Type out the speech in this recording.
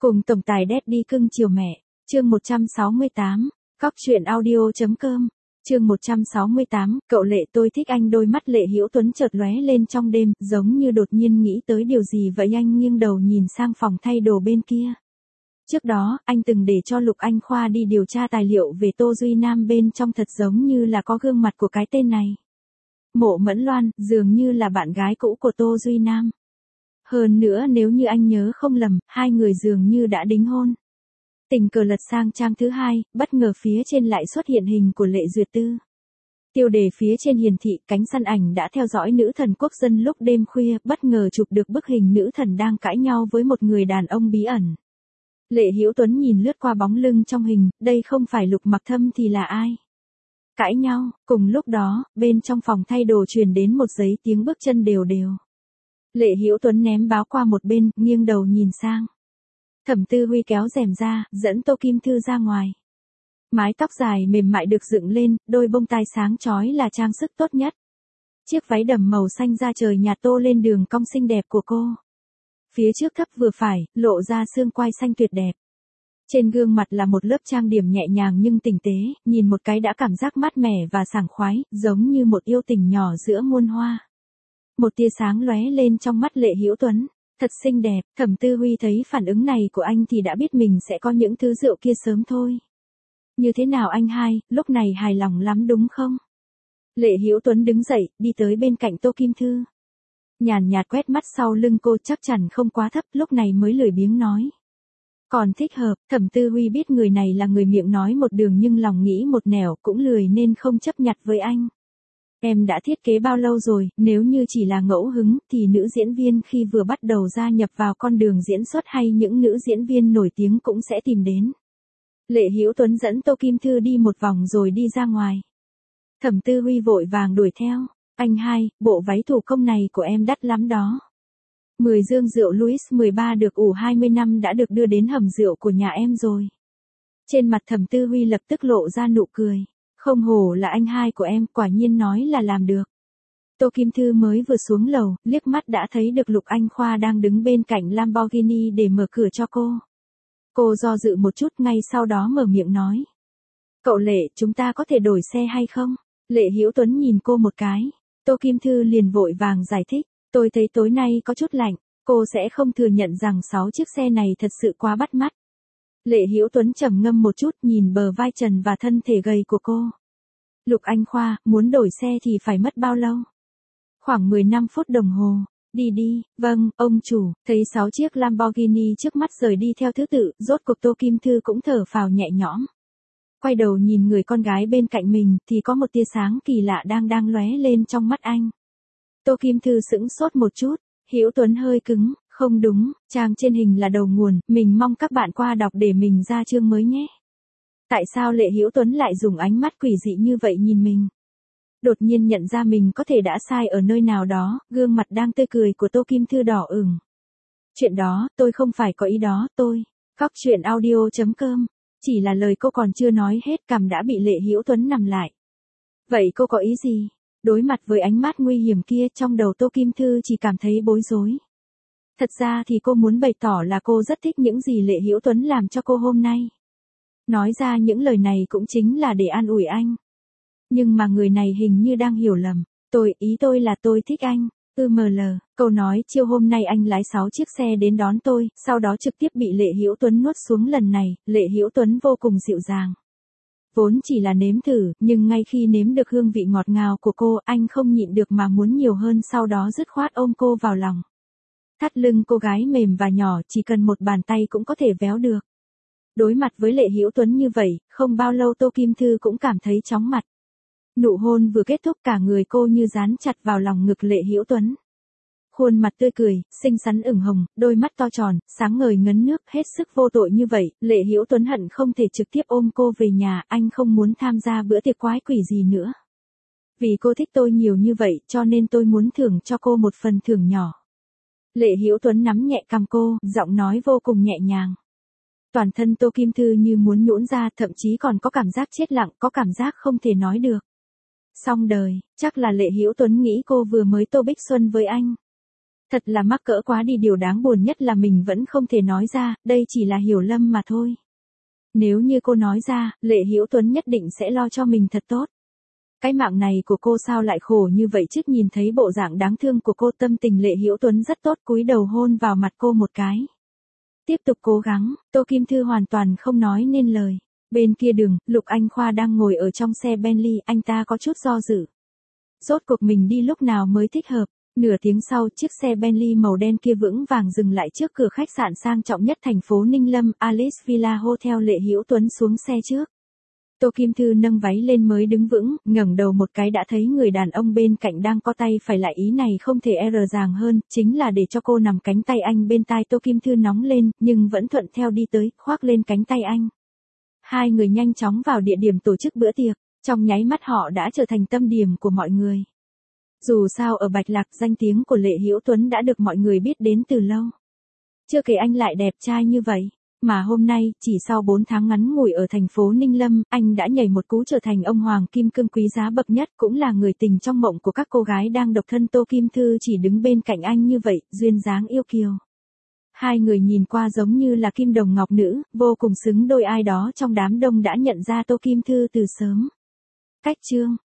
Cùng tổng tài Daddy cưng chiều mẹ, chương 168, cóc truyện audio.com, chương 168, cậu Lệ tôi thích anh. Đôi mắt Lệ Hữu Tuấn chợt lóe lên trong đêm, giống như đột nhiên nghĩ tới điều gì vậy. Anh nghiêng đầu nhìn sang phòng thay đồ bên kia. Trước đó, anh từng để cho Lục Anh Khoa đi điều tra tài liệu về Tô Duy Nam, bên trong thật giống như là có gương mặt của cái tên này. Mộ Mẫn Loan, dường như là bạn gái cũ của Tô Duy Nam. Hơn nữa nếu như anh nhớ không lầm, hai người dường như đã đính hôn. Tình cờ lật sang trang thứ hai, bất ngờ phía trên lại xuất hiện hình của Lệ Duyệt Tư. Tiêu đề phía trên hiển thị cánh săn ảnh đã theo dõi nữ thần quốc dân lúc đêm khuya, bất ngờ chụp được bức hình nữ thần đang cãi nhau với một người đàn ông bí ẩn. Lệ Hữu Tuấn nhìn lướt qua bóng lưng trong hình, đây không phải Lục Mặc Thâm thì là ai? Cãi nhau, cùng lúc đó, bên trong phòng thay đồ truyền đến một dãy tiếng bước chân đều đều. Lệ Hữu Tuấn ném báo qua một bên, nghiêng đầu nhìn sang. Thẩm Tư Huy kéo rèm ra, dẫn Tô Kim Thư ra ngoài. Mái tóc dài mềm mại được dựng lên, đôi bông tai sáng chói là trang sức tốt nhất. Chiếc váy đầm màu xanh da trời nhạt tô lên đường cong xinh đẹp của cô. Phía trước thấp vừa phải, lộ ra xương quai xanh tuyệt đẹp. Trên gương mặt là một lớp trang điểm nhẹ nhàng nhưng tinh tế, nhìn một cái đã cảm giác mát mẻ và sảng khoái, giống như một yêu tình nhỏ giữa muôn hoa. Một tia sáng lóe lên trong mắt Lệ Hữu Tuấn, thật xinh đẹp. Thẩm Tư Huy thấy phản ứng này của anh thì đã biết mình sẽ có những thứ rượu kia sớm thôi. Như thế nào anh hai, lúc này hài lòng lắm đúng không? Lệ Hữu Tuấn đứng dậy, đi tới bên cạnh Tô Kim Thư. Nhàn nhạt quét mắt sau lưng cô, chắc chắn không quá thấp, lúc này mới lười biếng nói. Còn thích hợp. Thẩm Tư Huy biết người này là người miệng nói một đường nhưng lòng nghĩ một nẻo, cũng lười nên không chấp nhặt với anh. Em đã thiết kế bao lâu rồi, nếu như chỉ là ngẫu hứng, thì nữ diễn viên khi vừa bắt đầu gia nhập vào con đường diễn xuất hay những nữ diễn viên nổi tiếng cũng sẽ tìm đến. Lệ Hữu Tuấn dẫn Tô Kim Thư đi một vòng rồi đi ra ngoài. Thẩm Tư Huy vội vàng đuổi theo. Anh hai, bộ váy thủ công này của em đắt lắm đó. 10 dương rượu Louis 13 được ủ 20 năm đã được đưa đến hầm rượu của nhà em rồi. Trên mặt Thẩm Tư Huy lập tức lộ ra nụ cười. Không hổ là anh hai của em, quả nhiên nói là làm được. Tô Kim Thư mới vừa xuống lầu, liếc mắt đã thấy được Lục Anh Khoa đang đứng bên cạnh Lamborghini để mở cửa cho cô. Cô do dự một chút, ngay sau đó mở miệng nói. Cậu Lệ, chúng ta có thể đổi xe hay không? Lệ Hữu Tuấn nhìn cô một cái. Tô Kim Thư liền vội vàng giải thích. Tôi thấy tối nay có chút lạnh, cô sẽ không thừa nhận rằng 6 chiếc xe này thật sự quá bắt mắt. Lệ Hữu Tuấn trầm ngâm một chút, nhìn bờ vai trần và thân thể gầy của cô. Lục Anh Khoa, muốn đổi xe thì phải mất bao lâu? Khoảng 15 phút đồng hồ. Đi đi. Vâng, ông chủ. Thấy 6 chiếc Lamborghini trước mắt rời đi theo thứ tự, rốt cuộc Tô Kim Thư cũng thở phào nhẹ nhõm. Quay đầu nhìn người con gái bên cạnh mình, thì có một tia sáng kỳ lạ đang lóe lên trong mắt anh. Tô Kim Thư sững sốt một chút, Hữu Tuấn hơi cứng, không đúng, trang trên hình là đầu nguồn, mình mong các bạn qua đọc để mình ra chương mới nhé. Tại sao Lệ Hữu Tuấn lại dùng ánh mắt quỷ dị như vậy nhìn mình? Đột nhiên nhận ra mình có thể đã sai ở nơi nào đó, gương mặt đang tươi cười của Tô Kim Thư đỏ ửng. Chuyện đó, tôi không phải có ý đó, tôi. Cóc truyện audio.com. Chỉ là lời cô còn chưa nói hết, cằm đã bị Lệ Hữu Tuấn nằm lại. Vậy cô có ý gì? Đối mặt với ánh mắt nguy hiểm kia, trong đầu Tô Kim Thư chỉ cảm thấy bối rối. Thật ra thì cô muốn bày tỏ là cô rất thích những gì Lệ Hữu Tuấn làm cho cô hôm nay. Nói ra những lời này cũng chính là để an ủi anh. Nhưng mà người này hình như đang hiểu lầm. Ý tôi là tôi thích anh. ML, câu nói chiều hôm nay anh lái 6 chiếc xe đến đón tôi, sau đó trực tiếp bị Lệ Hữu Tuấn nuốt xuống. Lần này, Lệ Hữu Tuấn vô cùng dịu dàng. Vốn chỉ là nếm thử, nhưng ngay khi nếm được hương vị ngọt ngào của cô, anh không nhịn được mà muốn nhiều hơn, sau đó dứt khoát ôm cô vào lòng. Thắt lưng cô gái mềm và nhỏ, chỉ cần một bàn tay cũng có thể véo được. Đối mặt với Lệ Hữu Tuấn như vậy, không bao lâu Tô Kim Thư cũng cảm thấy chóng mặt. Nụ hôn vừa kết thúc, cả người cô như dán chặt vào lòng ngực Lệ Hữu Tuấn. Khuôn mặt tươi cười, xinh xắn ửng hồng, đôi mắt to tròn, sáng ngời ngấn nước, hết sức vô tội như vậy, Lệ Hữu Tuấn hận không thể trực tiếp ôm cô về nhà, anh không muốn tham gia bữa tiệc quái quỷ gì nữa. Vì cô thích tôi nhiều như vậy, cho nên tôi muốn thưởng cho cô một phần thưởng nhỏ. Lệ Hữu Tuấn nắm nhẹ cằm cô, giọng nói vô cùng nhẹ nhàng. Toàn thân Tô Kim Thư như muốn nhũn ra, thậm chí còn có cảm giác chết lặng, có cảm giác không thể nói được. Xong đời, chắc là Lệ Hữu Tuấn nghĩ cô vừa mới tô bích xuân với anh. Thật là mắc cỡ quá đi, điều đáng buồn nhất là mình vẫn không thể nói ra, đây chỉ là hiểu lầm mà thôi. Nếu như cô nói ra, Lệ Hữu Tuấn nhất định sẽ lo cho mình thật tốt. Cái mạng này của cô sao lại khổ như vậy chứ? Nhìn thấy bộ dạng đáng thương của cô, tâm tình Lệ Hữu Tuấn rất tốt, cúi đầu hôn vào mặt cô một cái. Tiếp tục cố gắng, Tô Kim Thư hoàn toàn không nói nên lời. Bên kia đường, Lục Anh Khoa đang ngồi ở trong xe Bentley, anh ta có chút do dự. Rốt cuộc mình đi lúc nào mới thích hợp? Nửa tiếng sau, chiếc xe Bentley màu đen kia vững vàng dừng lại trước cửa khách sạn sang trọng nhất thành phố Ninh Lâm, Alice Villa Hotel. Lệ Hữu Tuấn xuống xe trước. Tô Kim Thư nâng váy lên mới đứng vững, ngẩng đầu một cái đã thấy người đàn ông bên cạnh đang co tay phải lại, ý này không thể dàng hơn, chính là để cho cô nằm cánh tay anh bên tai. Tô Kim Thư nóng lên, nhưng vẫn thuận theo đi tới, khoác lên cánh tay anh. Hai người nhanh chóng vào địa điểm tổ chức bữa tiệc, trong nháy mắt họ đã trở thành tâm điểm của mọi người. Dù sao ở Bạch Lạc, danh tiếng của Lệ Hữu Tuấn đã được mọi người biết đến từ lâu. Chưa kể anh lại đẹp trai như vậy. Mà hôm nay, chỉ sau 4 tháng ngắn ngủi ở thành phố Ninh Lâm, anh đã nhảy một cú trở thành ông hoàng kim cương quý giá bậc nhất, cũng là người tình trong mộng của các cô gái đang độc thân. Tô Kim Thư chỉ đứng bên cạnh anh như vậy, duyên dáng yêu kiều. Hai người nhìn qua giống như là kim đồng ngọc nữ, vô cùng xứng đôi. Ai đó trong đám đông đã nhận ra Tô Kim Thư từ sớm. Cách chương